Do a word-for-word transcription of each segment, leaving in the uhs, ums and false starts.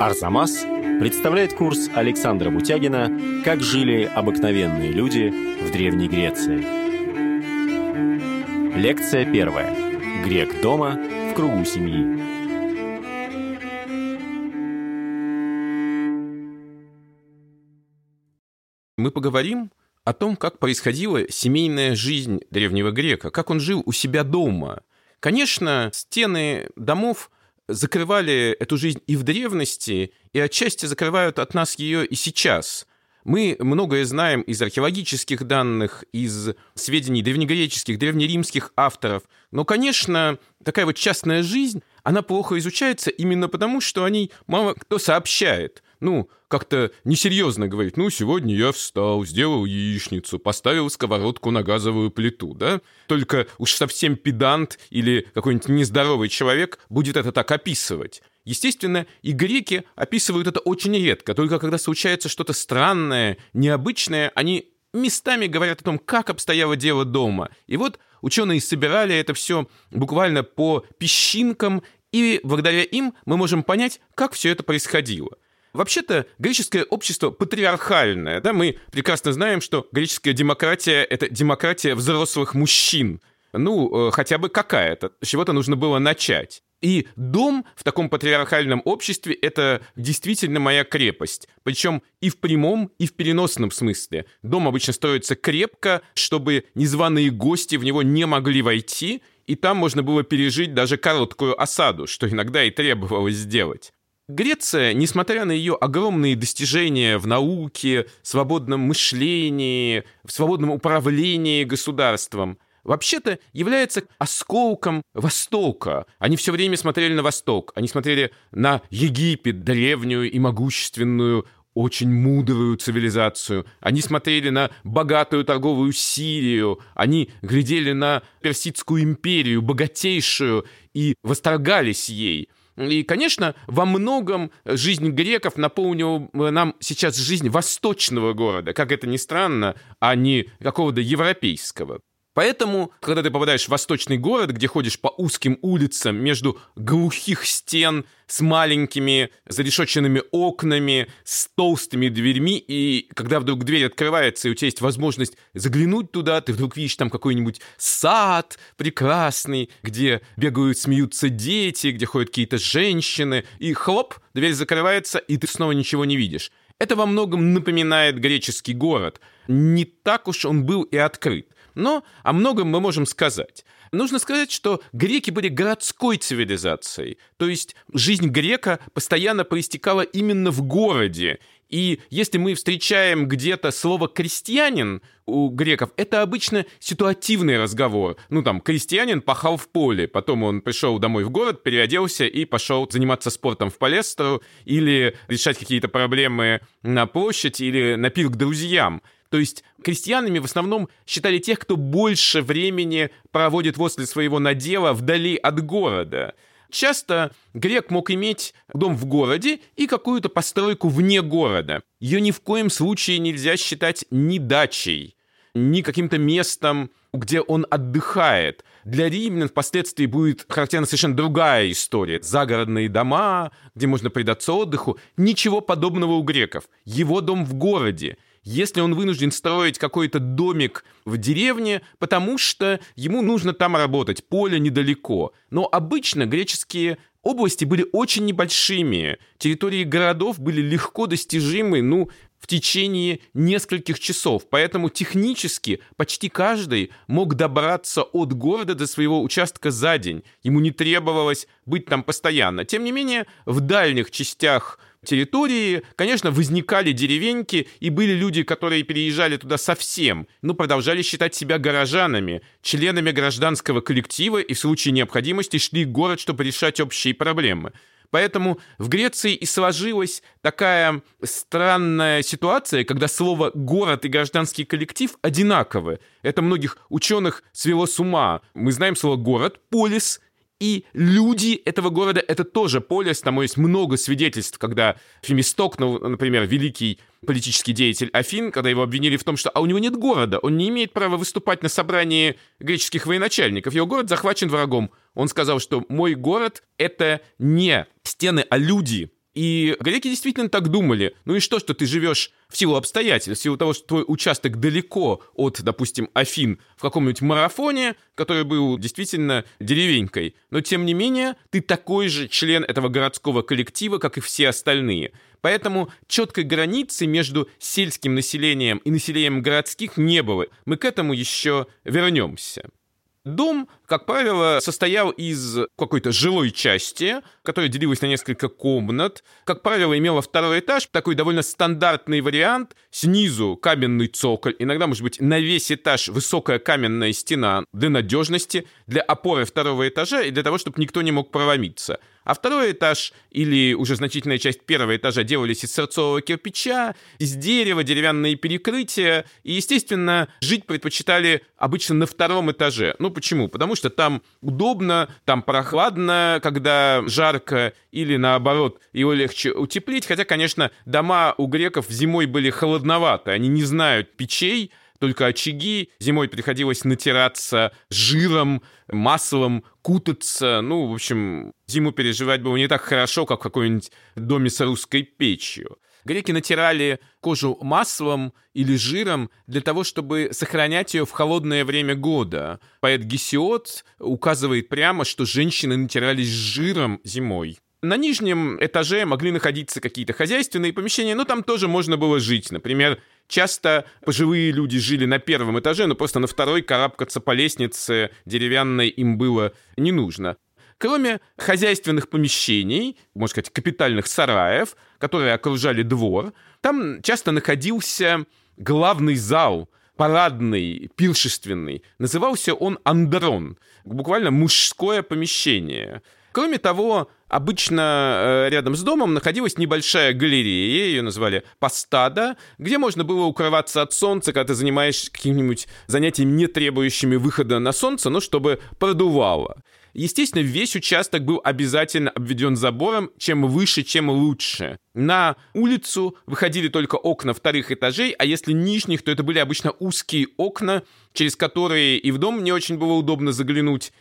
Арзамас представляет курс Александра Бутягина «Как жили обыкновенные люди в Древней Греции». Лекция первая. Грек дома в кругу семьи. Мы поговорим о том, как происходила семейная жизнь древнего грека, как он жил у себя дома. Конечно, стены домов закрывали эту жизнь и в древности, и отчасти закрывают от нас ее и сейчас. Мы многое знаем из археологических данных, из сведений древнегреческих, древнеримских авторов. Но, конечно, такая вот частная жизнь, она плохо изучается именно потому, что о ней мало кто сообщает. Ну, как-то несерьезно говорить, ну, сегодня я встал, сделал яичницу, поставил сковородку на газовую плиту, да? Только уж совсем педант или какой-нибудь нездоровый человек будет это так описывать. Естественно, и греки описывают это очень редко, только когда случается что-то странное, необычное, они местами говорят о том, как обстояло дело дома. И вот ученые собирали это все буквально по песчинкам, и благодаря им мы можем понять, как все это происходило. Вообще-то, греческое общество патриархальное, да, мы прекрасно знаем, что греческая демократия — это демократия взрослых мужчин. Ну, хотя бы какая-то, с чего-то нужно было начать. И дом в таком патриархальном обществе — это действительно моя крепость. Причем и в прямом, и в переносном смысле. Дом обычно строится крепко, чтобы незваные гости в него не могли войти, и там можно было пережить даже короткую осаду, что иногда и требовалось сделать. Греция, несмотря на ее огромные достижения в науке, свободном мышлении, в свободном управлении государством, вообще-то является осколком Востока. Они все время смотрели на Восток. Они смотрели на Египет, древнюю и могущественную, очень мудрую цивилизацию. Они смотрели на богатую торговую Сирию. Они глядели на Персидскую империю, богатейшую, и восторгались ей. И, конечно, во многом жизнь греков наполнила нам сейчас жизнь восточного города, как это ни странно, а не какого-то европейского. Поэтому, когда ты попадаешь в восточный город, где ходишь по узким улицам между глухих стен с маленькими зарешетченными окнами, с толстыми дверьми, и когда вдруг дверь открывается, и у тебя есть возможность заглянуть туда, ты вдруг видишь там какой-нибудь сад прекрасный, где бегают, смеются дети, где ходят какие-то женщины, и хлоп, дверь закрывается, и ты снова ничего не видишь. Это во многом напоминает греческий город. Не так уж он был и открыт. Но о многом мы можем сказать. Нужно сказать, что греки были городской цивилизацией. То есть жизнь грека постоянно проистекала именно в городе. И если мы встречаем где-то слово «крестьянин» у греков, это обычно ситуативный разговор. Ну, там, крестьянин пахал в поле, потом он пришел домой в город, переоделся и пошел заниматься спортом в палестру или решать какие-то проблемы на площадь или на пир к друзьям. То есть крестьянами в основном считали тех, кто больше времени проводит возле своего надела вдали от города. Часто грек мог иметь дом в городе и какую-то постройку вне города. Ее ни в коем случае нельзя считать ни дачей, ни каким-то местом, где он отдыхает. Для римлян впоследствии будет характерна совершенно другая история. Загородные дома, где можно предаться отдыху. Ничего подобного у греков. Его дом в городе. Если он вынужден строить какой-то домик в деревне, потому что ему нужно там работать, поле недалеко. Но обычно греческие области были очень небольшими, территории городов были легко достижимы, ну, в течение нескольких часов. Поэтому технически почти каждый мог добраться от города до своего участка за день. Ему не требовалось быть там постоянно. Тем не менее, в дальних частях территории, конечно, возникали деревеньки, и были люди, которые переезжали туда совсем, но продолжали считать себя горожанами, членами гражданского коллектива, и в случае необходимости шли в город, чтобы решать общие проблемы. Поэтому в Греции и сложилась такая странная ситуация, когда слово «город» и «гражданский коллектив» одинаковы. Это многих ученых свело с ума. Мы знаем слово «город», «полис», и люди этого города — это тоже полис. Там есть много свидетельств, когда Фемисток, ну, например, великий политический деятель Афин, когда его обвинили в том, что а у него нет города, он не имеет права выступать на собрании греческих военачальников, его город захвачен врагом. Он сказал, что мой город — это не стены, а люди. И греки действительно так думали. Ну и что, что ты живешь в силу обстоятельств, в силу того, что твой участок далеко от, допустим, Афин, в каком-нибудь марафоне, который был действительно деревенькой. Но, тем не менее, ты такой же член этого городского коллектива, как и все остальные. Поэтому четкой границы между сельским населением и населением городских не было. Мы к этому еще вернемся. Дом, как правило, состоял из какой-то жилой части, которая делилась на несколько комнат. Как правило, имела второй этаж, такой довольно стандартный вариант. Снизу каменный цоколь, иногда, может быть, на весь этаж высокая каменная стена для надежности, для опоры второго этажа и для того, чтобы никто не мог проломиться. А второй этаж или уже значительная часть первого этажа делались из сырцового кирпича, из дерева, деревянные перекрытия. И, естественно, жить предпочитали обычно на втором этаже. Ну, почему? Потому что там удобно, там прохладно, когда жарко, или, наоборот, его легче утеплить. Хотя, конечно, дома у греков зимой были холодноваты. Они не знают печей, только очаги. Зимой приходилось натираться жиром, маслом, кутаться. Ну, в общем, зиму переживать было не так хорошо, как в каком-нибудь доме с русской печью. Греки натирали кожу маслом или жиром для того, чтобы сохранять ее в холодное время года. Поэт Гесиод указывает прямо, что женщины натирались жиром зимой. На нижнем этаже могли находиться какие-то хозяйственные помещения, но там тоже можно было жить. Например, часто пожилые люди жили на первом этаже, но просто на второй карабкаться по лестнице деревянной им было не нужно. Кроме хозяйственных помещений, можно сказать, капитальных сараев, которые окружали двор, там часто находился главный зал, парадный, пиршественный. Назывался он андрон, буквально мужское помещение. Кроме того, обычно рядом с домом находилась небольшая галерея, ее называли постада, где можно было укрываться от солнца, когда ты занимаешься какими-нибудь занятиями, не требующими выхода на солнце, но чтобы продувало. Естественно, весь участок был обязательно обведен забором, чем выше, чем лучше. На улицу выходили только окна вторых этажей, а если нижних, то это были обычно узкие окна, через которые и в дом не очень было удобно заглянуть,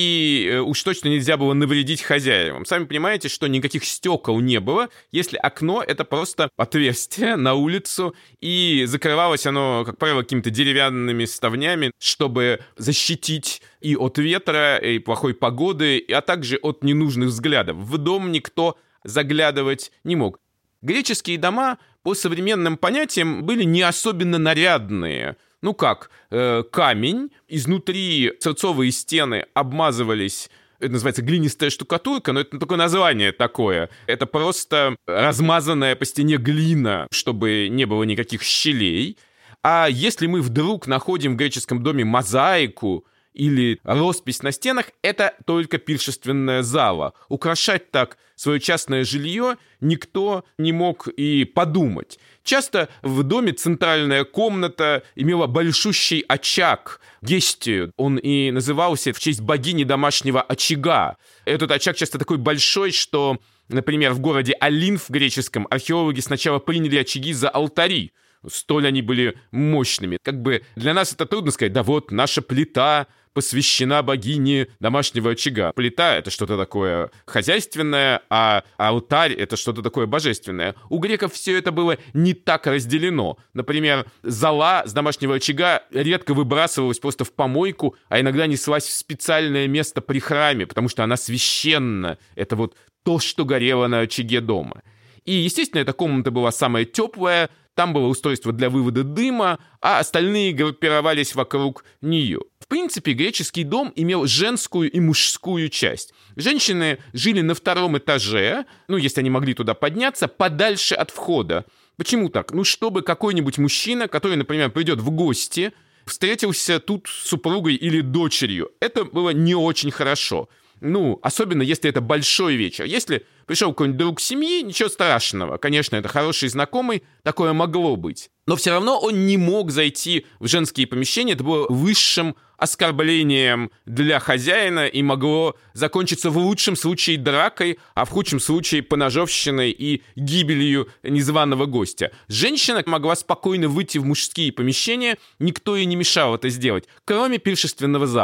и уж точно нельзя было навредить хозяевам. Сами понимаете, что никаких стекол не было, если окно — это просто отверстие на улицу, и закрывалось оно, как правило, какими-то деревянными ставнями, чтобы защитить и от ветра, и плохой погоды, а также от ненужных взглядов. В дом никто заглядывать не мог. Греческие дома, по современным понятиям, были не особенно нарядные. Ну как, э, камень, изнутри сырцовые стены обмазывались, это называется глинистая штукатурка, но это только название такое. Это просто размазанная по стене глина, чтобы не было никаких щелей. А если мы вдруг находим в греческом доме мозаику или роспись на стенах, это только пиршественная зала. Украшать так свое частное жилье никто не мог и подумать. Часто в доме центральная комната имела большущий очаг, гестию. Он и назывался в честь богини домашнего очага. Этот очаг часто такой большой, что, например, в городе Олинф в греческом археологи сначала приняли очаги за алтари. Столь они были мощными. Как бы для нас это трудно сказать. Да вот, наша плита посвящена богине домашнего очага. Плита — это что-то такое хозяйственное, а алтарь — это что-то такое божественное. У греков все это было не так разделено. Например, зола с домашнего очага редко выбрасывалась просто в помойку, а иногда неслась в специальное место при храме, потому что она священна. Это вот то, что горело на очаге дома. И, естественно, эта комната была самая теплая, там было устройство для вывода дыма, а остальные группировались вокруг нее. В принципе, греческий дом имел женскую и мужскую часть. Женщины жили на втором этаже, ну, если они могли туда подняться, подальше от входа. Почему так? Ну, чтобы какой-нибудь мужчина, который, например, придет в гости, встретился тут с супругой или дочерью. Это было не очень хорошо. Ну, особенно если это большой вечер. Если пришел какой-нибудь друг семьи, ничего страшного. Конечно, это хороший знакомый, такое могло быть. Но все равно он не мог зайти в женские помещения. Это было высшим оскорблением для хозяина и могло закончиться в лучшем случае дракой, а в худшем случае поножовщиной и гибелью незваного гостя. Женщина могла спокойно выйти в мужские помещения, никто ей не мешал это сделать, кроме пиршественного зала.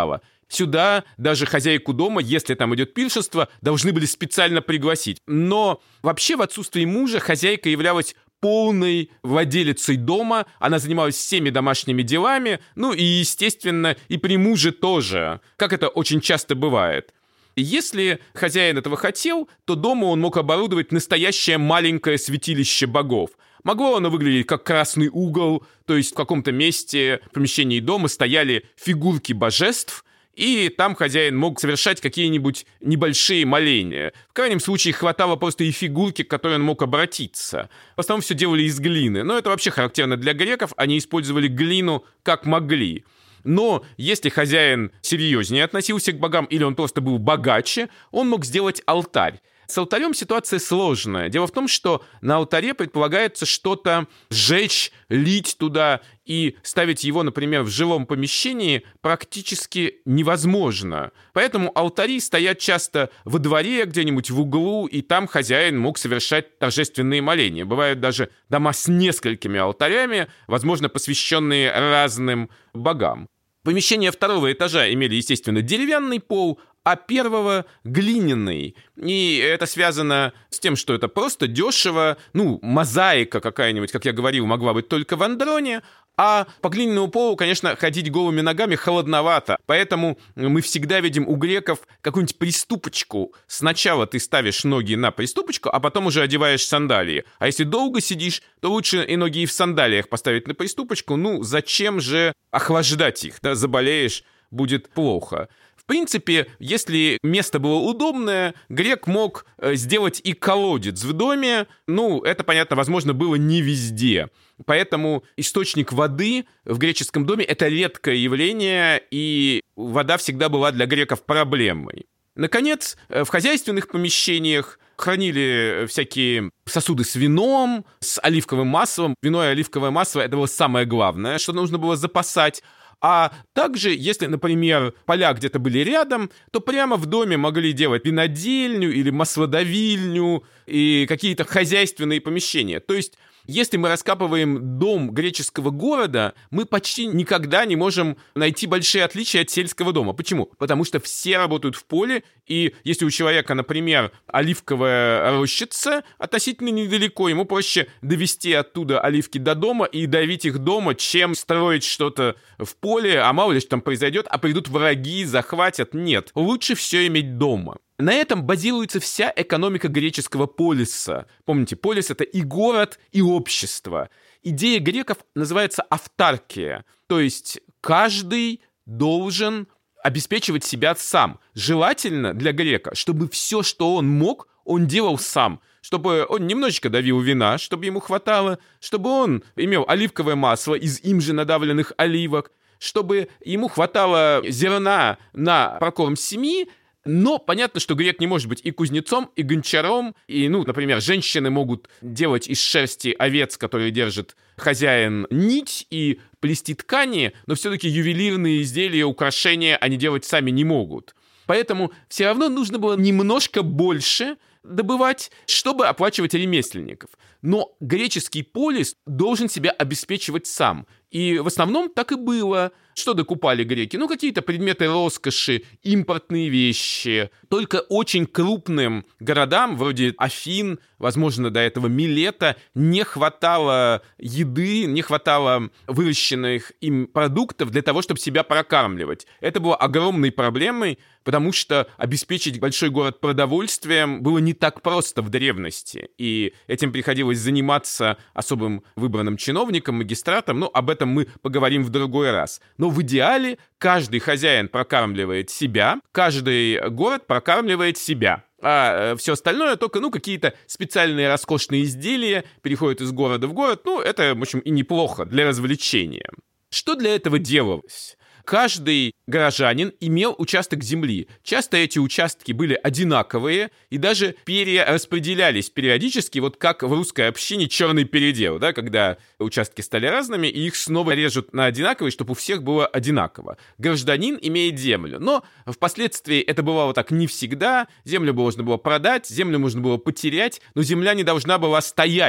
сюда даже хозяйку дома, если там идет пиршество, должны были специально пригласить. Но вообще в отсутствии мужа хозяйка являлась полной владелицей дома, она занималась всеми домашними делами, ну и, естественно, и при муже тоже, как это очень часто бывает. Если хозяин этого хотел, то дома он мог оборудовать настоящее маленькое святилище богов. Могло оно выглядеть как красный угол, то есть в каком-то месте в помещении дома стояли фигурки божеств, и там хозяин мог совершать какие-нибудь небольшие моления. В крайнем случае хватало просто и фигурки, к которой он мог обратиться. В основном все делали из глины, но это вообще характерно для греков, они использовали глину как могли. Но если хозяин серьезнее относился к богам или он просто был богаче, он мог сделать алтарь. С алтарем ситуация сложная. Дело в том, что на алтаре предполагается что-то сжечь, лить туда и ставить его, например, в жилом помещении практически невозможно. Поэтому алтари стоят часто во дворе где-нибудь в углу, и там хозяин мог совершать торжественные моления. Бывают даже дома с несколькими алтарями, возможно, посвященные разным богам. Помещения второго этажа имели, естественно, деревянный пол, а первого — глиняный. И это связано с тем, что это просто дешево. Ну, мозаика какая-нибудь, как я говорил, могла быть только в Андроне, а по глиняному полу, конечно, ходить голыми ногами холодновато. Поэтому мы всегда видим у греков какую-нибудь приступочку. Сначала ты ставишь ноги на приступочку, а потом уже одеваешь сандалии. А если долго сидишь, то лучше и ноги и в сандалиях поставить на приступочку. Ну, зачем же охлаждать их, да, заболеешь, будет плохо. В принципе, если место было удобное, грек мог сделать и колодец в доме. Ну, это, понятно, возможно, было не везде. Поэтому источник воды в греческом доме — это редкое явление, и вода всегда была для греков проблемой. Наконец, в хозяйственных помещениях хранили всякие сосуды с вином, с оливковым маслом. Вино и оливковое масло — это было самое главное, что нужно было запасать. А также, если, например, поля где-то были рядом, то прямо в доме могли делать винодельню или маслодавильню и какие-то хозяйственные помещения. То есть, если мы раскапываем дом греческого города, мы почти никогда не можем найти большие отличия от сельского дома. Почему? Потому что все работают в поле, и если у человека, например, оливковая рощица относительно недалеко, ему проще довести оттуда оливки до дома и давить их дома, чем строить что-то в поле, а мало ли что там произойдет, а придут враги, захватят. Нет, лучше все иметь дома. На этом базируется вся экономика греческого полиса. Помните, полис — это и город, и общество. Идея греков называется автаркия, то есть каждый должен обеспечивать себя сам. Желательно для грека, чтобы все, что он мог, он делал сам. Чтобы он немножечко давил вина, чтобы ему хватало, чтобы он имел оливковое масло из им же надавленных оливок, чтобы ему хватало зерна на прокорм семьи. Но понятно, что грек не может быть и кузнецом, и гончаром. И, ну, например, женщины могут делать из шерсти овец, которые держит хозяин, нить и плести ткани, но все-таки ювелирные изделия, украшения они делать сами не могут. Поэтому все равно нужно было немножко больше добывать, чтобы оплачивать ремесленников. Но греческий полис должен себя обеспечивать сам. И в основном так и было. Что докупали греки? Ну, какие-то предметы роскоши, импортные вещи. Только очень крупным городам, вроде Афин, возможно, до этого Милета, не хватало еды, не хватало выращенных им продуктов для того, чтобы себя прокармливать. Это было огромной проблемой, потому что обеспечить большой город продовольствием было не так просто в древности. И этим приходилось заниматься особым выбранным чиновником, магистратом. Но об этом мы поговорим в другой раз. Но в идеале каждый хозяин прокармливает себя, каждый город прокармливает себя. А все остальное только, ну, какие-то специальные роскошные изделия переходят из города в город. Ну, это, в общем, и неплохо для развлечения. Что для этого делалось? Каждый горожанин имел участок земли. Часто эти участки были одинаковые и даже перераспределялись периодически, вот как в русской общине черный передел, да, когда участки стали разными, и их снова режут на одинаковые, чтобы у всех было одинаково. Гражданин имеет землю, но впоследствии это бывало так не всегда. Землю можно было продать, землю можно было потерять, но земля не должна была стоять.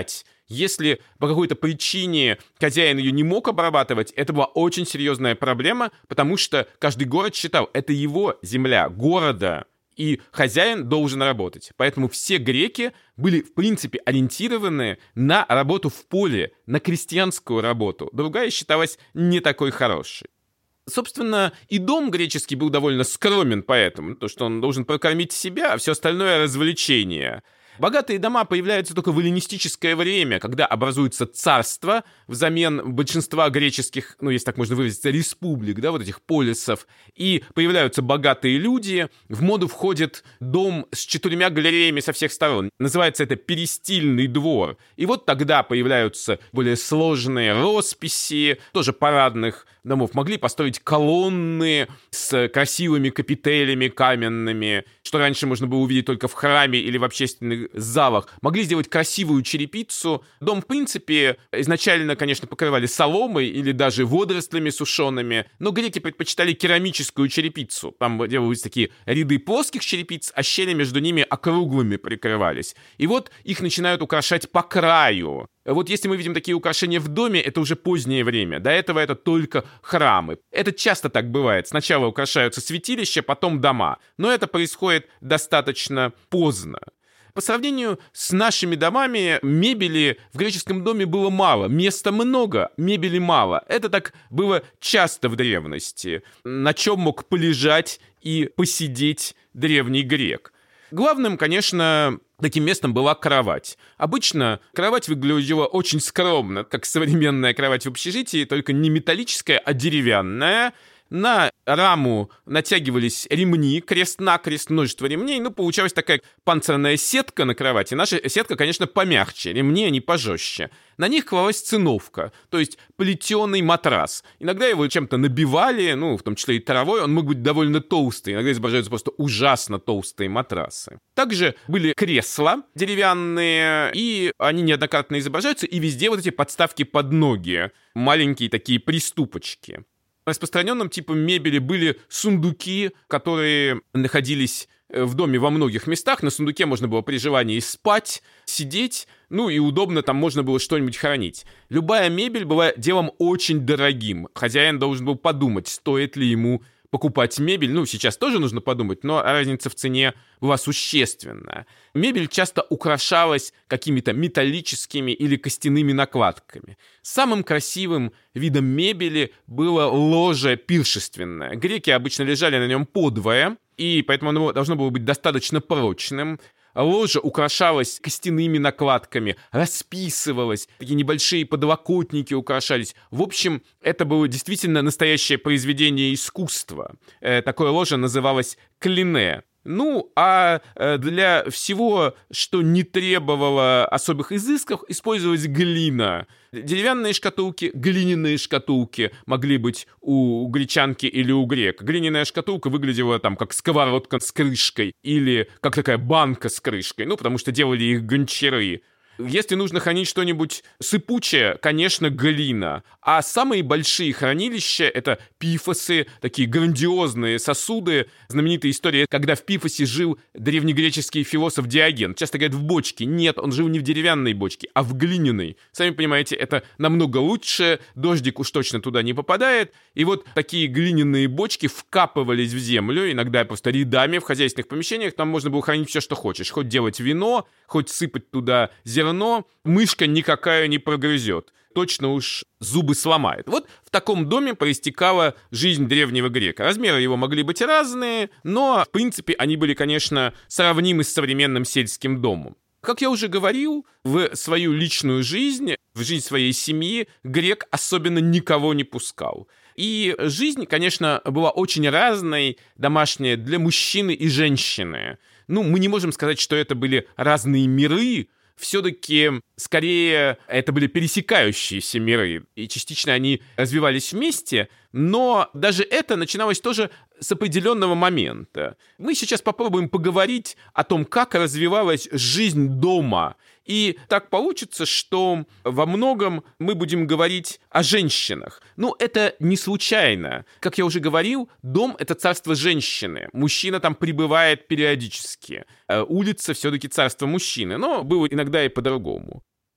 Если по какой-то причине хозяин ее не мог обрабатывать, это была очень серьезная проблема, потому что каждый город считал, это его земля, города, и хозяин должен работать. Поэтому все греки были, в принципе, ориентированы на работу в поле, на крестьянскую работу. Другая считалась не такой хорошей. Собственно, и дом греческий был довольно скромен поэтому, то, что он должен прокормить себя, а все остальное — развлечение. Богатые дома появляются только в эллинистическое время, когда образуется царство взамен большинства греческих, ну, если так можно выразиться, республик, да, вот этих полисов, и появляются богатые люди, в моду входит дом с четырьмя галереями со всех сторон. Называется это перистильный двор. И вот тогда появляются более сложные росписи, тоже парадных домов. Могли построить колонны с красивыми капителями каменными, что раньше можно было увидеть только в храме или в общественных залах. Могли сделать красивую черепицу. Дом, в принципе, изначально, конечно, покрывали соломой или даже водорослями сушеными, но греки предпочитали керамическую черепицу. Там делались такие ряды плоских черепиц, а щели между ними округлыми прикрывались. И вот их начинают украшать по краю. Вот если мы видим такие украшения в доме, это уже позднее время. До этого это только храмы. Это часто так бывает. Сначала украшаются святилища, потом дома. Но это происходит достаточно поздно. По сравнению с нашими домами, мебели в греческом доме было мало. Места много, мебели мало. Это так было часто в древности. На чем мог полежать и посидеть древний грек? Главным, конечно, таким местом была кровать. Обычно кровать выглядела очень скромно, как современная кровать в общежитии, только не металлическая, а деревянная. На раму натягивались ремни, крест-накрест, множество ремней. Ну, получалась такая панцирная сетка на кровати. Наша сетка, конечно, помягче, ремни они пожестче. На них клалась циновка, то есть плетеный матрас. Иногда его чем-то набивали, ну, в том числе и травой. Он мог быть довольно толстый. Иногда изображаются просто ужасно толстые матрасы. Также были кресла деревянные, и они неоднократно изображаются. И везде вот эти подставки под ноги. Маленькие такие приступочки. Распространенным типом мебели были сундуки, которые находились в доме во многих местах. На сундуке можно было при желании спать, сидеть, ну и удобно там можно было что-нибудь хранить. Любая мебель была делом очень дорогим. Хозяин должен был подумать, стоит ли ему покупать мебель. Ну, сейчас тоже нужно подумать, но разница в цене была существенная. Мебель часто украшалась какими-то металлическими или костяными накладками. Самым красивым видом мебели было ложе пиршественное. Греки обычно лежали на нем подвое, и поэтому оно должно было быть достаточно прочным. Ложа украшалась костяными накладками, расписывалась, такие небольшие подлокотники украшались. В общем, это было действительно настоящее произведение искусства. Э, такое ложе называлось клине. Ну, а для всего, что не требовало особых изысков, использовалась глина. Деревянные шкатулки, глиняные шкатулки могли быть у гречанки или у грека. Глиняная шкатулка выглядела там как сковородка с крышкой или как такая банка с крышкой, ну, потому что делали их гончары. Если нужно хранить что-нибудь сыпучее, конечно, глина. А самые большие хранилища — это пифосы, такие грандиозные сосуды. Знаменитая история, когда в Пифосе жил древнегреческий философ Диоген. Часто говорят, в бочке. Нет, он жил не в деревянной бочке, а в глиняной. Сами понимаете, это намного лучше, дождик уж точно туда не попадает. И вот такие глиняные бочки вкапывались в землю, иногда просто рядами в хозяйственных помещениях. Там можно было хранить все, что хочешь. Хоть делать вино, хоть сыпать туда зерно, мышка никакая не прогрызет. Точно уж зубы сломает. Вот в таком доме проистекала жизнь древнего грека. Размеры его могли быть разные, но, в принципе, они были, конечно, сравнимы с современным сельским домом. Как я уже говорил, в свою личную жизнь, в жизнь своей семьи грек особенно никого не пускал. И жизнь, конечно, была очень разной, домашняя, для мужчины и женщины. Ну, мы не можем сказать, что это были разные миры, все-таки, скорее, это были пересекающиеся миры, и частично они развивались вместе, но даже это начиналось тоже с определенного момента. Мы сейчас попробуем поговорить о том, как развивалась жизнь дома. И так получится, что во многом мы будем говорить о женщинах. Ну, это не случайно. Как я уже говорил, дом — это царство женщины. Мужчина там прибывает периодически. Улица все-таки царство мужчины, но было иногда и по-другому.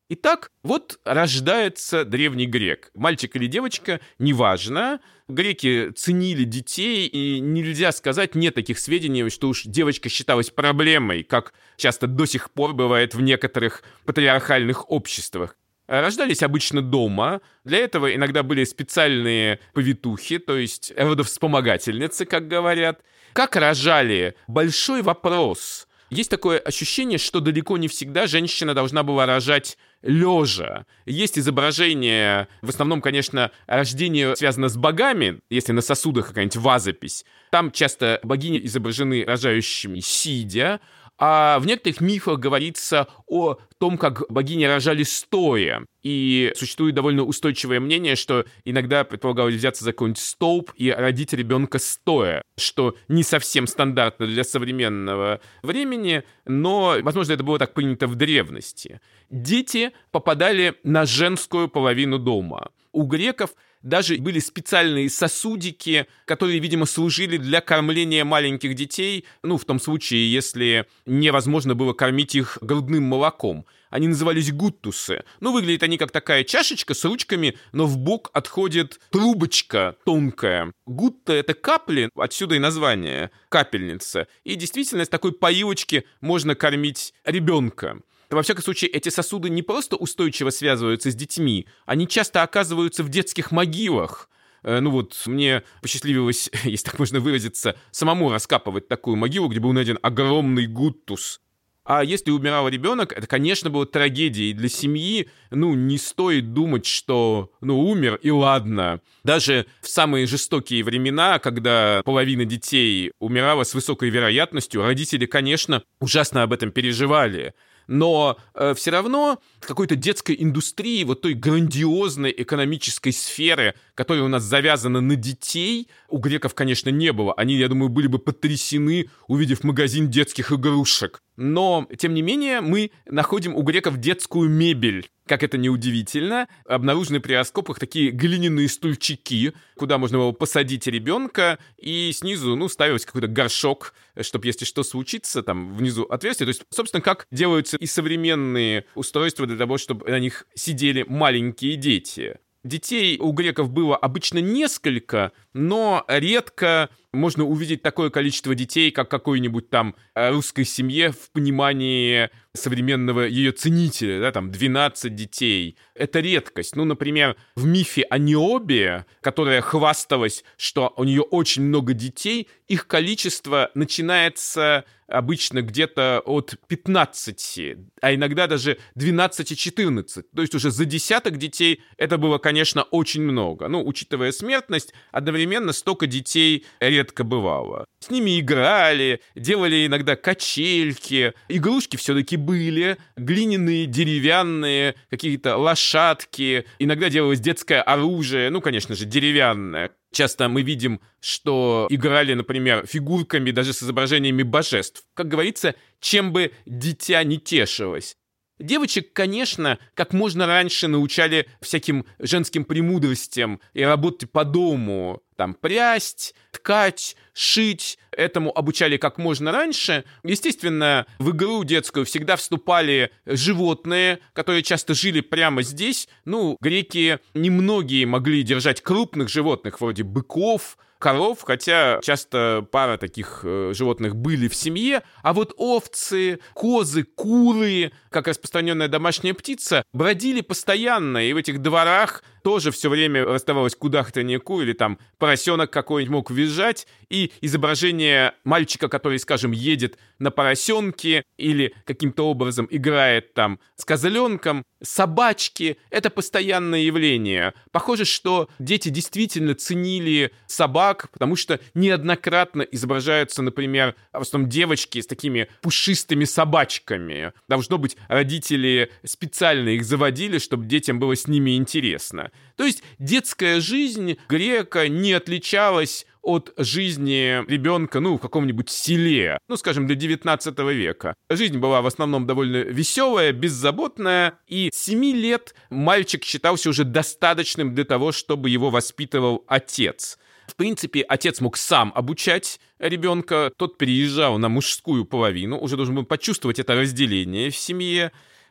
Итак, вот рождается древний грек. Мальчик или девочка, неважно. Греки ценили детей, и нельзя сказать, нет таких сведений, что уж девочка считалась проблемой, как часто до сих пор бывает в некоторых патриархальных обществах. Рождались обычно дома. Для этого иногда были специальные повитухи, то есть родовспомогательницы, как говорят. Как рожали? Большой вопрос. Есть такое ощущение, что далеко не всегда женщина должна была рожать лежа. Есть изображение, в основном, конечно, рождение связано с богами, если на сосудах какая-нибудь вазопись. Там часто богини изображены рожающими сидя, а в некоторых мифах говорится о том, как богини рожали стоя. И существует довольно устойчивое мнение, что иногда предполагалось взяться за какой-нибудь столб и родить ребенка стоя, что не совсем стандартно для современного времени, но, возможно, это было так принято в древности. Дети попадали на женскую половину дома. У греков даже были специальные сосудики, которые, видимо, служили для кормления маленьких детей, ну, в том случае, если невозможно было кормить их грудным молоком. Они назывались гуттусы. Ну, выглядят они как такая чашечка с ручками, но в бок отходит трубочка тонкая. Гутта — это капли, отсюда и название капельница. И действительно, с такой поилочки можно кормить ребенка. Во всяком случае, эти сосуды не просто устойчиво связываются с детьми, они часто оказываются в детских могилах. Ну вот, мне посчастливилось, если так можно выразиться, самому раскапывать такую могилу, где был найден огромный гуттус. А если умирал ребенок, это, конечно, было трагедией для семьи. Ну, не стоит думать, что, ну, умер и ладно. Даже в самые жестокие времена, когда половина детей умирала с высокой вероятностью, родители, конечно, ужасно об этом переживали. Но э, все равно в какой-то детской индустрии, вот той грандиозной экономической сферы, которая у нас завязана на детей, у греков, конечно, не было. Они, я думаю, были бы потрясены, увидев магазин детских игрушек. Но, тем не менее, мы находим у греков детскую мебель. Как это ни удивительно, обнаружены при раскопках такие глиняные стульчики, куда можно было посадить ребенка, и снизу, ну, ставился какой-то горшок, чтобы, если что случится, там внизу отверстие. То есть, собственно, как делаются и современные устройства для того, чтобы на них сидели маленькие дети. Детей у греков было обычно несколько, но редко можно увидеть такое количество детей, как какой-нибудь там русской семье в понимании современного ее ценителя, да, там двенадцать детей. Это редкость. Ну, например, в мифе о Необе, которая хвасталась, что у нее очень много детей, их количество начинается обычно где-то от пятнадцати, а иногда даже двенадцати-четырнадцати. То есть уже за десяток детей это было, конечно, очень много. Ну, учитывая смертность, одновременно столько детей редко бывало. С ними играли, делали иногда качельки, игрушки все-таки были, глиняные, деревянные, какие-то лошадки, иногда делалось детское оружие, ну, конечно же, деревянное. Часто мы видим, что играли, например, фигурками даже с изображениями божеств. Как говорится, чем бы дитя не тешилось. Девочек, конечно, как можно раньше научали всяким женским премудростям и работать по дому. Там прясть, ткать, шить. Этому обучали как можно раньше. Естественно, в игру детскую всегда вступали животные, которые часто жили прямо здесь. Ну, греки немногие могли держать крупных животных, вроде быков, коров, хотя часто пара таких э, животных были в семье, а вот овцы, козы, куры, как распространенная домашняя птица, бродили постоянно, и в этих дворах тоже все время раздавалось кудахтанье кур, или там поросенок какой-нибудь мог визжать, и изображение мальчика, который, скажем, едет на поросенке, или каким-то образом играет там с козленком, собачки — это постоянное явление. Похоже, что дети действительно ценили собак, потому что неоднократно изображаются, например, в основном девочки с такими пушистыми собачками. Должно быть, родители специально их заводили, чтобы детям было с ними интересно. То есть детская жизнь грека не отличалась от жизни ребенка, ну, в каком-нибудь селе, ну, скажем, до девятнадцатого века. Жизнь была в основном довольно веселая, беззаботная, и с семи лет мальчик считался уже достаточным для того, чтобы его воспитывал отец. В принципе, отец мог сам обучать ребенка, тот переезжал на мужскую половину, уже должен был почувствовать это разделение в семье.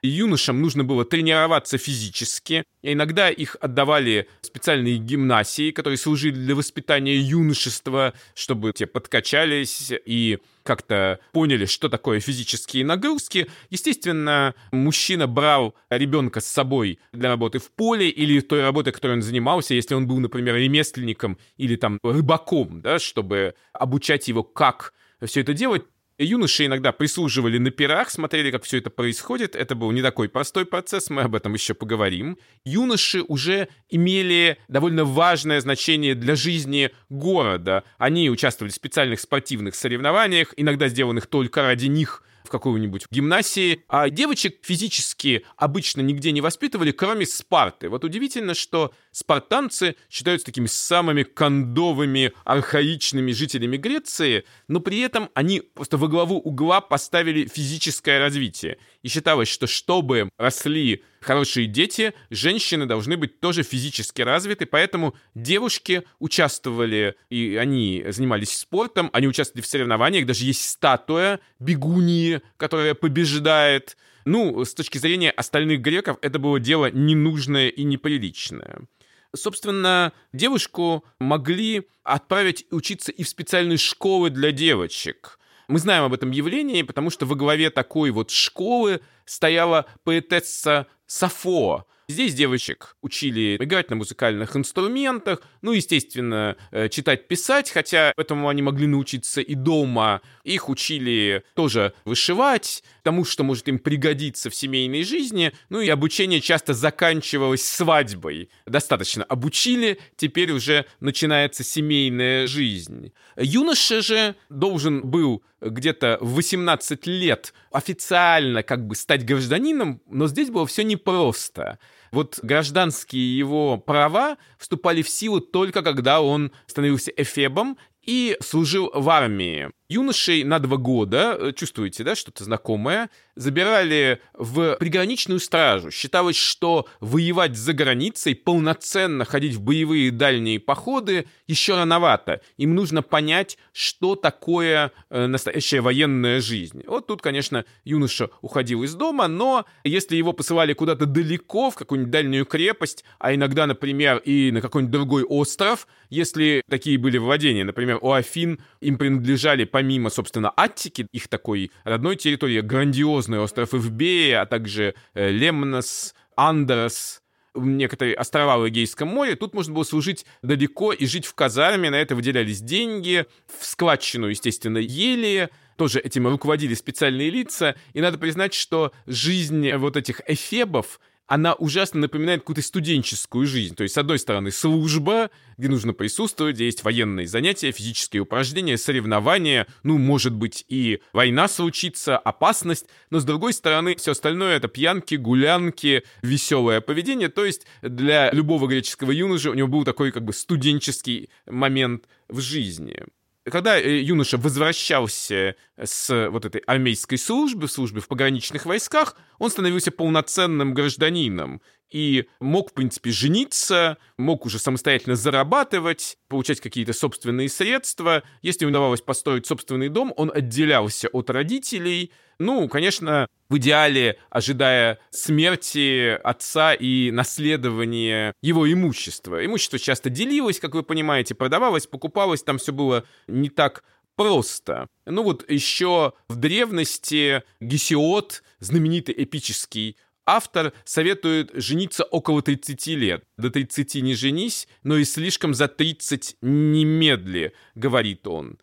юношам нужно было тренироваться физически. И иногда их отдавали в специальные гимнасии, которые служили для воспитания юношества, чтобы те подкачались и как-то поняли, что такое физические нагрузки. Естественно, мужчина брал ребенка с собой для работы в поле или той работы, которой он занимался, если он был, например, ремесленником или там рыбаком, да, чтобы обучать его, как все это делать. Юноши иногда прислуживали на пирах, смотрели, как все это происходит. Это был не такой простой процесс, мы об этом еще поговорим. Юноши уже имели довольно важное значение для жизни города. Они участвовали в специальных спортивных соревнованиях, иногда сделанных только ради них, в какой-нибудь гимнасии, а девочек физически обычно нигде не воспитывали, кроме Спарты. Вот удивительно, что спартанцы считаются такими самыми кондовыми, архаичными жителями Греции, но при этом они просто во главу угла поставили физическое развитие. И считалось, что чтобы росли хорошие дети, женщины должны быть тоже физически развиты, поэтому девушки участвовали, и они занимались спортом, они участвовали в соревнованиях, даже есть статуя бегуньи, которая побеждает. Ну, с точки зрения остальных греков, это было дело ненужное и неприличное. Собственно, девушку могли отправить учиться и в специальные школы для девочек. Мы знаем об этом явлении, потому что во главе такой вот школы стояла поэтесса Сафо. Здесь девочек учили играть на музыкальных инструментах, ну, естественно, читать, писать, хотя этому они могли научиться и дома. Их учили тоже вышивать, тому, что может им пригодиться в семейной жизни. Ну и обучение часто заканчивалось свадьбой. Достаточно обучили, теперь уже начинается семейная жизнь. Юноша же должен был где-то в восемнадцать лет официально как бы стать гражданином, но здесь было все непросто. Вот гражданские его права вступали в силу только когда он становился эфебом и служил в армии. Юношей на два года, чувствуете, да, что-то знакомое, забирали в приграничную стражу. Считалось, что воевать за границей, полноценно ходить в боевые дальние походы еще рановато. Им нужно понять, что такое настоящая военная жизнь. Вот тут, конечно, юноша уходил из дома, но если его посылали куда-то далеко, в какую-нибудь дальнюю крепость, а иногда, например, и на какой-нибудь другой остров, если такие были владения, например, у Афин им принадлежали помимо, собственно, Аттики, их такой родной территории, грандиозный остров Эвбея, а также Лемнос, Андерос, некоторые острова в Эгейском море, тут можно было служить далеко и жить в казарме, на это выделялись деньги, в складчину, естественно, ели, тоже этим руководили специальные лица, и надо признать, что жизнь вот этих эфебов, она ужасно напоминает какую-то студенческую жизнь. То есть, с одной стороны, служба, где нужно присутствовать, где есть военные занятия, физические упражнения, соревнования, ну, может быть, и война случится, опасность, но, с другой стороны, все остальное — это пьянки, гулянки, веселое поведение. То есть, для любого греческого юноши у него был такой как бы студенческий момент в жизни. Когда юноша возвращался с вот этой армейской службы, службы в пограничных войсках, он становился полноценным гражданином и мог, в принципе, жениться, мог уже самостоятельно зарабатывать, получать какие-то собственные средства. Если ему удавалось построить собственный дом, он отделялся от родителей. Ну, конечно, в идеале, ожидая смерти отца и наследования его имущества. Имущество часто делилось, как вы понимаете, продавалось, покупалось, там все было не так просто. Ну вот еще в древности Гесиод, знаменитый эпический автор, советует жениться около тридцати лет. До тридцати не женись, но и слишком за тридцать не медли, говорит он.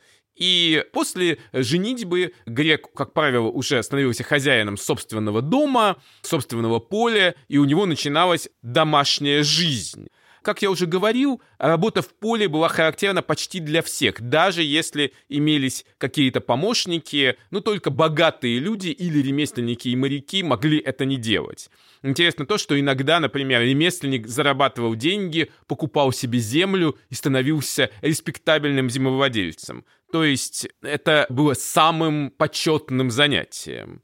И после женитьбы грек, как правило, уже становился хозяином собственного дома, собственного поля, и у него начиналась домашняя жизнь. Как я уже говорил, работа в поле была характерна почти для всех, даже если имелись какие-то помощники, но только богатые люди или ремесленники и моряки могли это не делать. Интересно то, что иногда, например, ремесленник зарабатывал деньги, покупал себе землю и становился респектабельным землевладельцем. То есть это было самым почетным занятием.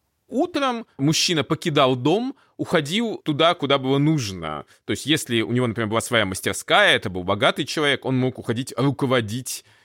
Утром мужчина покидал дом, уходил туда, куда было нужно. То есть если у него, например, была своя мастерская, это был богатый человек, он мог уходить руководить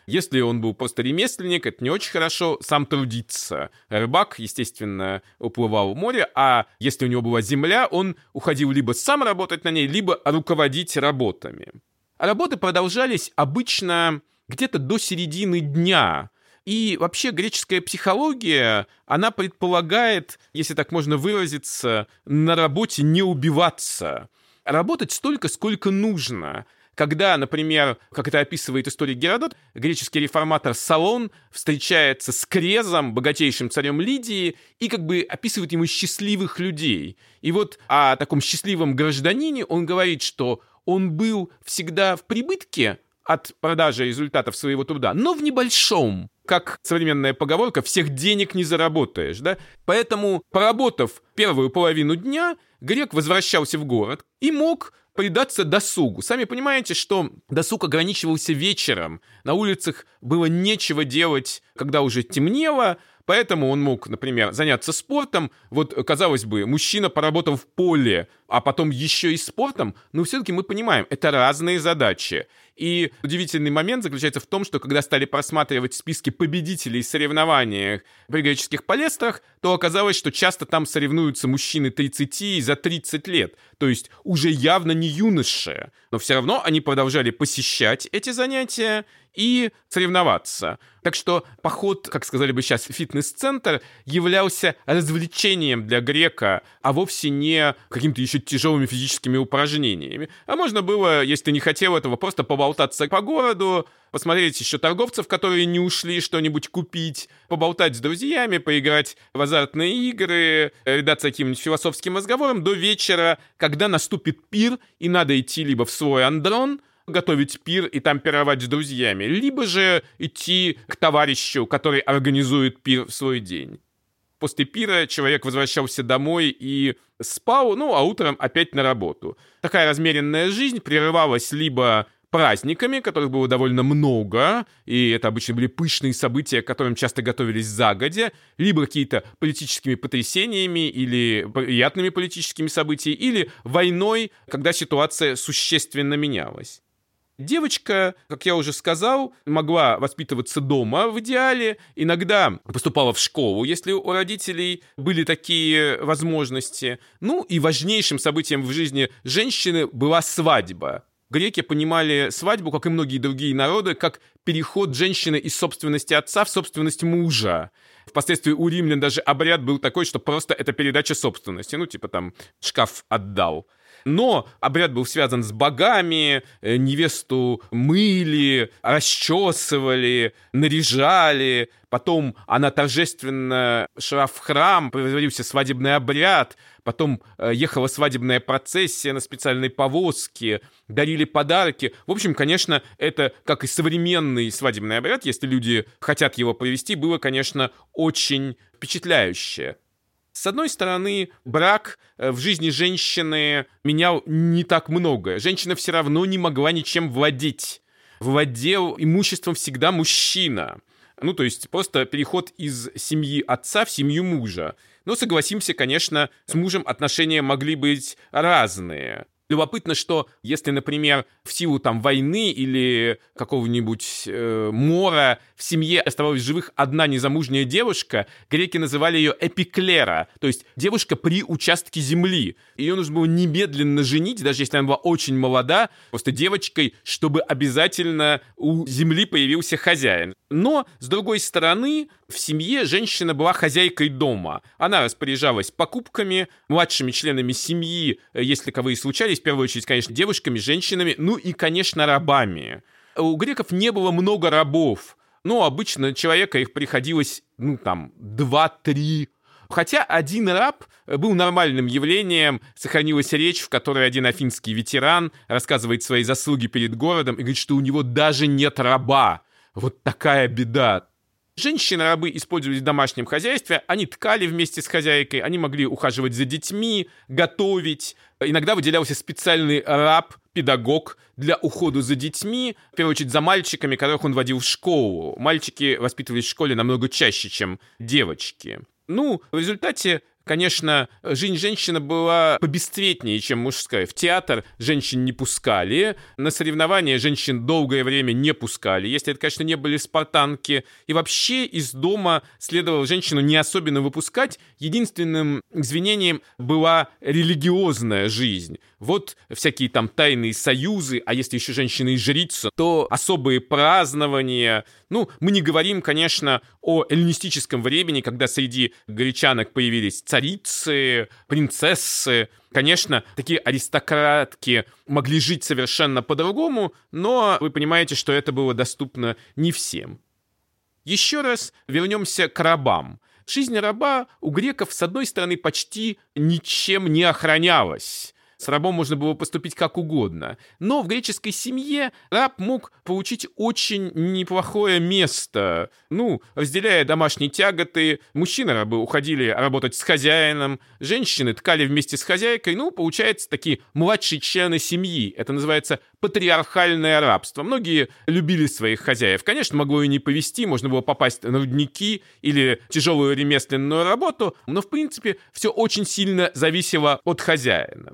Если он был просто ремесленник, это не очень хорошо, сам трудиться. Рыбак, естественно, уплывал в море, а если у него была земля, он уходил либо сам работать на ней, либо руководить работами. А работы продолжались обычно где-то до середины дня. И вообще греческая психология, она предполагает, если так можно выразиться, на работе не убиваться. Работать столько, сколько нужно. Когда, например, как это описывает историк Геродот, греческий реформатор Солон встречается с Крезом, богатейшим царем Лидии, и как бы описывает ему счастливых людей. И вот о таком счастливом гражданине он говорит, что он был всегда в прибытке от продажи результатов своего труда, но в небольшом. Как современная поговорка, всех денег не заработаешь, да? Поэтому, поработав первую половину дня, грек возвращался в город и мог предаться досугу. Сами понимаете, что досуг ограничивался вечером. На улицах было нечего делать, когда уже темнело, поэтому он мог, например, заняться спортом. Вот, казалось бы, мужчина поработал в поле, а потом еще и спортом, но все-таки мы понимаем, это разные задачи. И удивительный момент заключается в том, что когда стали просматривать списки победителей в соревнованиях при греческих палестрах, то оказалось, что часто там соревнуются мужчины тридцати и за тридцать лет, то есть уже явно не юноши. Но все равно они продолжали посещать эти занятия и соревноваться. Так что поход, как сказали бы сейчас, в фитнес-центр являлся развлечением для грека, а вовсе не какими-то еще тяжелыми физическими упражнениями. А можно было, если ты не хотел этого, просто поболтаться по городу, посмотреть еще торговцев, которые не ушли, что-нибудь купить, поболтать с друзьями, поиграть в азартные игры, предаться каким-нибудь философским разговорам до вечера, когда наступит пир, и надо идти либо в свой андрон, готовить пир и там пировать с друзьями, либо же идти к товарищу, который организует пир в свой день. После пира человек возвращался домой и спал, ну, а утром опять на работу. Такая размеренная жизнь прерывалась либо праздниками, которых было довольно много, и это обычно были пышные события, к которым часто готовились загодя, либо какие-то политическими потрясениями или приятными политическими событиями, или войной, когда ситуация существенно менялась. Девочка, как я уже сказал, могла воспитываться дома в идеале, иногда поступала в школу, если у родителей были такие возможности. Ну и важнейшим событием в жизни женщины была свадьба. Греки понимали свадьбу, как и многие другие народы, как переход женщины из собственности отца в собственность мужа. Впоследствии у римлян даже обряд был такой, что просто это передача собственности. Ну, типа там шкаф отдал. Но обряд был связан с богами, невесту мыли, расчесывали, наряжали. Потом она торжественно шла в храм, производился свадебный обряд. Потом ехала свадебная процессия на специальной повозке, дарили подарки. В общем, конечно, это, как и современный свадебный обряд, если люди хотят его провести, было, конечно, очень впечатляюще. С одной стороны, брак в жизни женщины менял не так многое. Женщина все равно не могла ничем владеть. Владел имуществом всегда мужчина. Ну, то есть просто переход из семьи отца в семью мужа. Но, согласимся, конечно, с мужем отношения могли быть разные. Любопытно, что если, например, в силу там войны или какого-нибудь э, мора в семье оставалась в живых одна незамужняя девушка, греки называли ее эпиклера, то есть девушка при участке земли. Ее нужно было немедленно женить, даже если она была очень молода, просто девочкой, чтобы обязательно у земли появился хозяин. Но, с другой стороны, в семье женщина была хозяйкой дома. Она распоряжалась покупками, младшими членами семьи, если таковые случались, в первую очередь, конечно, девушками, женщинами, ну и, конечно, рабами. У греков не было много рабов, но обычно на человека их приходилось, ну, там, два-три. Хотя один раб был нормальным явлением, сохранилась речь, в которой один афинский ветеран рассказывает свои заслуги перед городом и говорит, что у него даже нет раба. Вот такая беда. Женщины-рабы использовались в домашнем хозяйстве, они ткали вместе с хозяйкой, они могли ухаживать за детьми, готовить. Иногда выделялся специальный раб-педагог для ухода за детьми, в первую очередь за мальчиками, которых он водил в школу. Мальчики воспитывались в школе намного чаще, чем девочки. Ну, в результате, конечно, жизнь женщины была побесцветнее, чем мужская. В театр женщин не пускали, на соревнования женщин долгое время не пускали, если это, конечно, не были спартанки. И вообще из дома следовало женщину не особенно выпускать. Единственным извинением была религиозная жизнь. Вот всякие там тайные союзы, а если еще женщина и жрица, то особые празднования. Ну, мы не говорим, конечно, о эллинистическом времени, когда среди гречанок появились царицы, принцессы. Конечно, такие аристократки могли жить совершенно по-другому, но вы понимаете, что это было доступно не всем. Еще раз вернемся к рабам. Жизнь раба у греков, с одной стороны, почти ничем не охранялась. С рабом можно было поступить как угодно. Но в греческой семье раб мог получить очень неплохое место. Ну, разделяя домашние тяготы, мужчины-рабы уходили работать с хозяином, женщины ткали вместе с хозяйкой. Ну, получается, такие младшие члены семьи. Это называется патриархальное рабство. Многие любили своих хозяев. Конечно, могло и не повезти, можно было попасть на рудники или тяжелую ремесленную работу, но, в принципе, все очень сильно зависело от хозяина.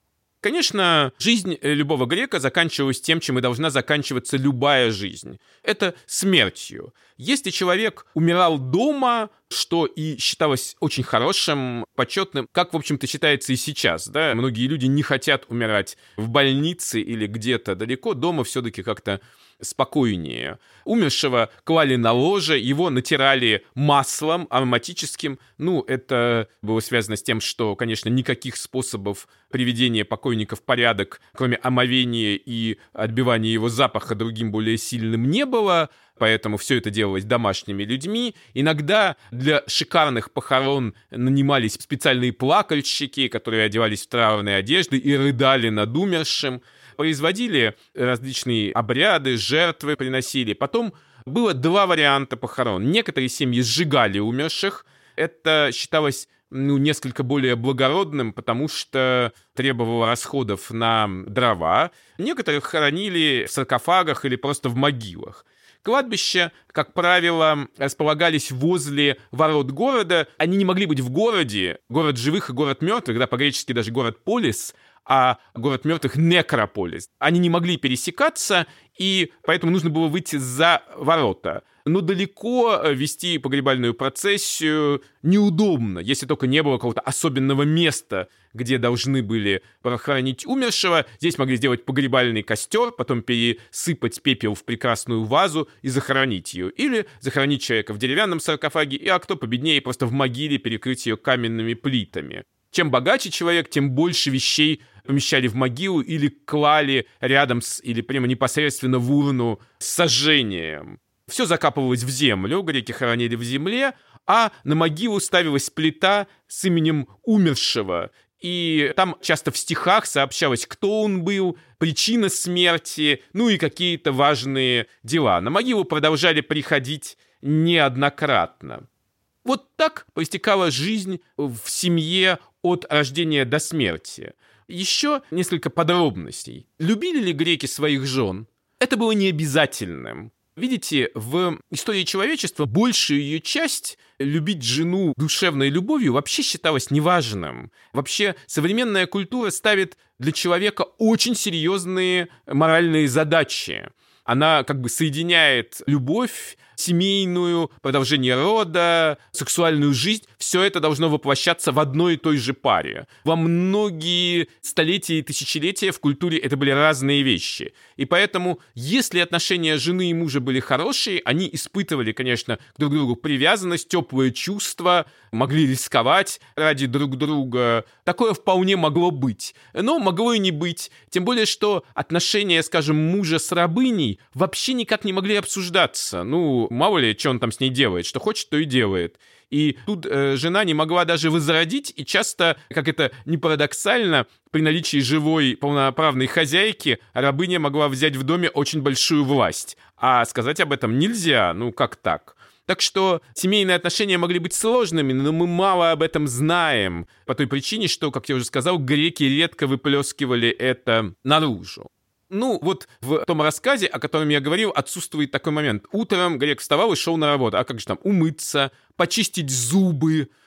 Конечно, жизнь любого грека заканчивалась тем, чем и должна заканчиваться любая жизнь. Это смертью. Если человек умирал дома, что и считалось очень хорошим, почетным, как, в общем-то, считается и сейчас, да, многие люди не хотят умирать в больнице или где-то далеко, дома все-таки как-то спокойнее. Умершего клали на ложе, его натирали маслом ароматическим. Ну, это было связано с тем, что, конечно, никаких способов приведения покойника в порядок, кроме омовения и отбивания его запаха другим более сильным, не было. Поэтому все это делалось домашними людьми. Иногда для шикарных похорон нанимались специальные плакальщики, которые одевались в траурные одежды и рыдали над умершим. Производили различные обряды, жертвы приносили. Потом было два варианта похорон. Некоторые семьи сжигали умерших. Это считалось ну, несколько более благородным, потому что требовало расходов на дрова. Некоторых хоронили в саркофагах или просто в могилах. Кладбища, как правило, располагались возле ворот города. Они не могли быть в городе. Город живых и город мертвых, да, по-гречески даже город полис, а город мертвых — некрополис. Они не могли пересекаться, и поэтому нужно было выйти за ворота. Но далеко вести погребальную процессию неудобно, если только не было какого-то особенного места, где должны были похоронить умершего. Здесь могли сделать погребальный костер, потом пересыпать пепел в прекрасную вазу и захоронить ее. Или захоронить человека в деревянном саркофаге, а кто победнее, просто в могиле перекрыть ее каменными плитами. Чем богаче человек, тем больше вещей помещали в могилу или клали рядом с, или прямо непосредственно в урну с сожжением. Все закапывалось в землю, греки хоронили в земле, а на могилу ставилась плита с именем умершего. И там часто в стихах сообщалось, кто он был, причина смерти, ну и какие-то важные дела. На могилу продолжали приходить неоднократно. Вот так проистекала жизнь в семье от рождения до смерти. Еще несколько подробностей. Любили ли греки своих жен? Это было необязательным. Видите, в истории человечества большую ее часть любить жену душевной любовью вообще считалось неважным. Вообще современная культура ставит для человека очень серьезные моральные задачи. Она как бы соединяет любовь семейную, продолжение рода, сексуальную жизнь. Все это должно воплощаться в одной и той же паре. Во многие столетия и тысячелетия в культуре это были разные вещи. И поэтому, если отношения жены и мужа были хорошие, они испытывали, конечно, друг к другу привязанность, теплые чувства, могли рисковать ради друг друга. Такое вполне могло быть. Но могло и не быть. Тем более, что отношения, скажем, мужа с рабыней вообще никак не могли обсуждаться. Ну, мало ли, что он там с ней делает. Что хочет, то и делает. И тут э, жена не могла даже возродить, и часто, как это ни парадоксально, при наличии живой полноправной хозяйки рабыня могла взять в доме очень большую власть. А сказать об этом нельзя, ну как так? Так что семейные отношения могли быть сложными, но мы мало об этом знаем, по той причине, что, как я уже сказал, греки редко выплескивали это наружу. Ну, вот в том рассказе, о котором я говорил, отсутствует такой момент. Утром грек вставал и шел на работу. А как же там? Умыться, почистить зубы,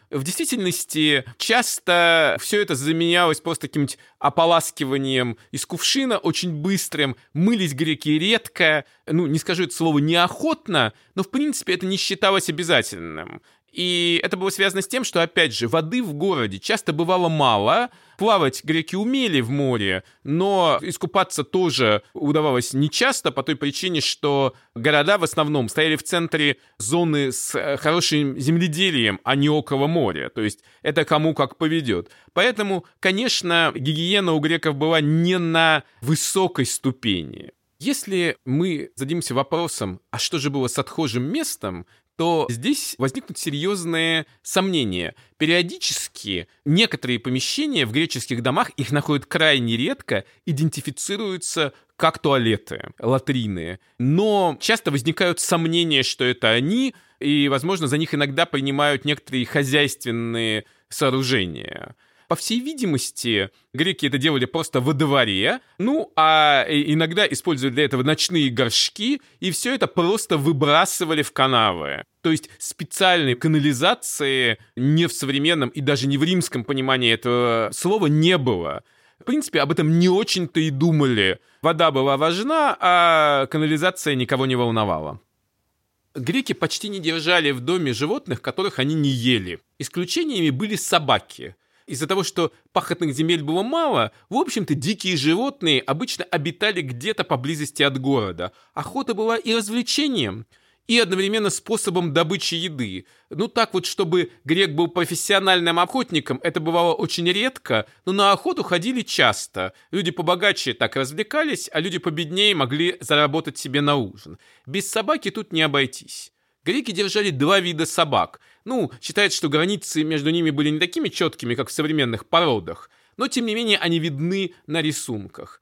в действительности часто все это заменялось просто каким-нибудь ополаскиванием из кувшина, очень быстрым. Мылись греки редко, ну, не скажу это слово неохотно, но, в принципе, это не считалось обязательным. И это было связано с тем, что, опять же, воды в городе часто бывало мало, плавать греки умели в море, но искупаться тоже удавалось нечасто по той причине, что города в основном стояли в центре зоны с хорошим земледелием, а не около моря. То есть это кому как поведет. Поэтому, конечно, гигиена у греков была не на высокой ступени. Если мы зададимся вопросом, а что же было с отхожим местом, то здесь возникнут серьезные сомнения. Периодически некоторые помещения в греческих домах, их находят крайне редко, идентифицируются как туалеты, латрины. Но часто возникают сомнения, что это они, и, возможно, за них иногда принимают некоторые хозяйственные сооружения. По всей видимости, греки это делали просто во дворе, ну, а иногда использовали для этого ночные горшки, и все это просто выбрасывали в канавы. То есть специальной канализации не в современном и даже не в римском понимании этого слова не было. В принципе, об этом не очень-то и думали. Вода была важна, а канализация никого не волновала. Греки почти не держали в доме животных, которых они не ели. Исключениями были собаки. Из-за того, что пахотных земель было мало, в общем-то, дикие животные обычно обитали где-то поблизости от города. Охота была и развлечением, и одновременно способом добычи еды. Ну так вот, чтобы грек был профессиональным охотником, это бывало очень редко, но на охоту ходили часто. Люди побогаче так развлекались, а люди победнее могли заработать себе на ужин. Без собаки тут не обойтись. Греки держали два вида собак. Ну, считается, что границы между ними были не такими четкими, как в современных породах, но, тем не менее, они видны на рисунках.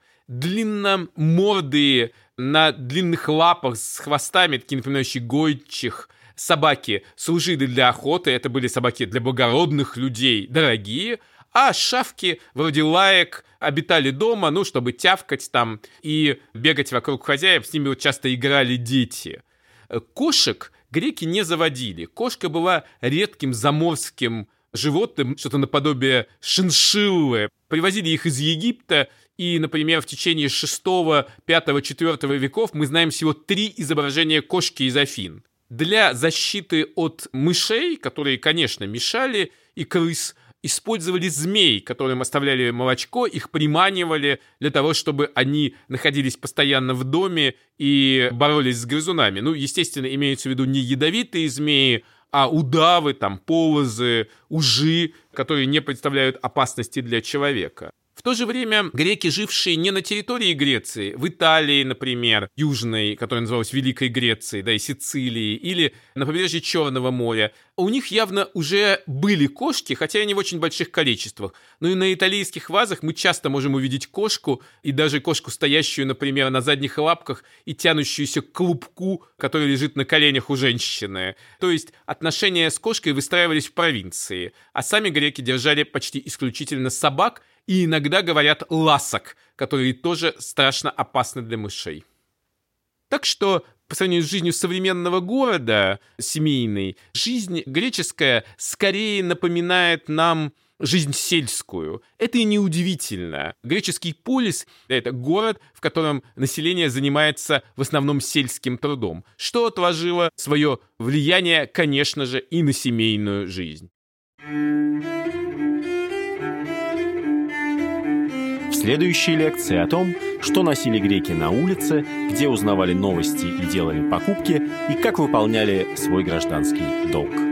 Длинномордые, на длинных лапах с хвостами, такие напоминающие гойчих, собаки служили для охоты, это были собаки для благородных людей, дорогие, а шавки, вроде лаек, обитали дома, ну, чтобы тявкать там и бегать вокруг хозяев, с ними вот часто играли дети. Кошек греки не заводили. Кошка была редким заморским животным, что-то наподобие шиншиллы. Привозили их из Египта, и, например, в течение шестого, пятого, четвёртого веков мы знаем всего три изображения кошки из Афин. Для защиты от мышей, которые, конечно, мешали, и крыс, использовали змей, которым оставляли молочко, их приманивали для того, чтобы они находились постоянно в доме и боролись с грызунами. Ну, естественно, имеются в виду не ядовитые змеи, а удавы, там, полозы, ужи, которые не представляют опасности для человека. В то же время греки, жившие не на территории Греции, в Италии, например, южной, которая называлась Великой Грецией, да, и Сицилии, или на побережье Черного моря, у них явно уже были кошки, хотя и не в очень больших количествах. Но и на итальянских вазах мы часто можем увидеть кошку, и даже кошку, стоящую, например, на задних лапках и тянущуюся к клубку, который лежит на коленях у женщины. То есть отношения с кошкой выстраивались в провинции, а сами греки держали почти исключительно собак, и иногда говорят ласок, которые тоже страшно опасны для мышей. Так что, по сравнению с жизнью современного города, семейной, жизнь греческая скорее напоминает нам жизнь сельскую. Это и неудивительно. Греческий полис — это город, в котором население занимается в основном сельским трудом, что отложило свое влияние, конечно же, и на семейную жизнь. В следующей лекции о том, что носили греки на улице, где узнавали новости и делали покупки, и как выполняли свой гражданский долг.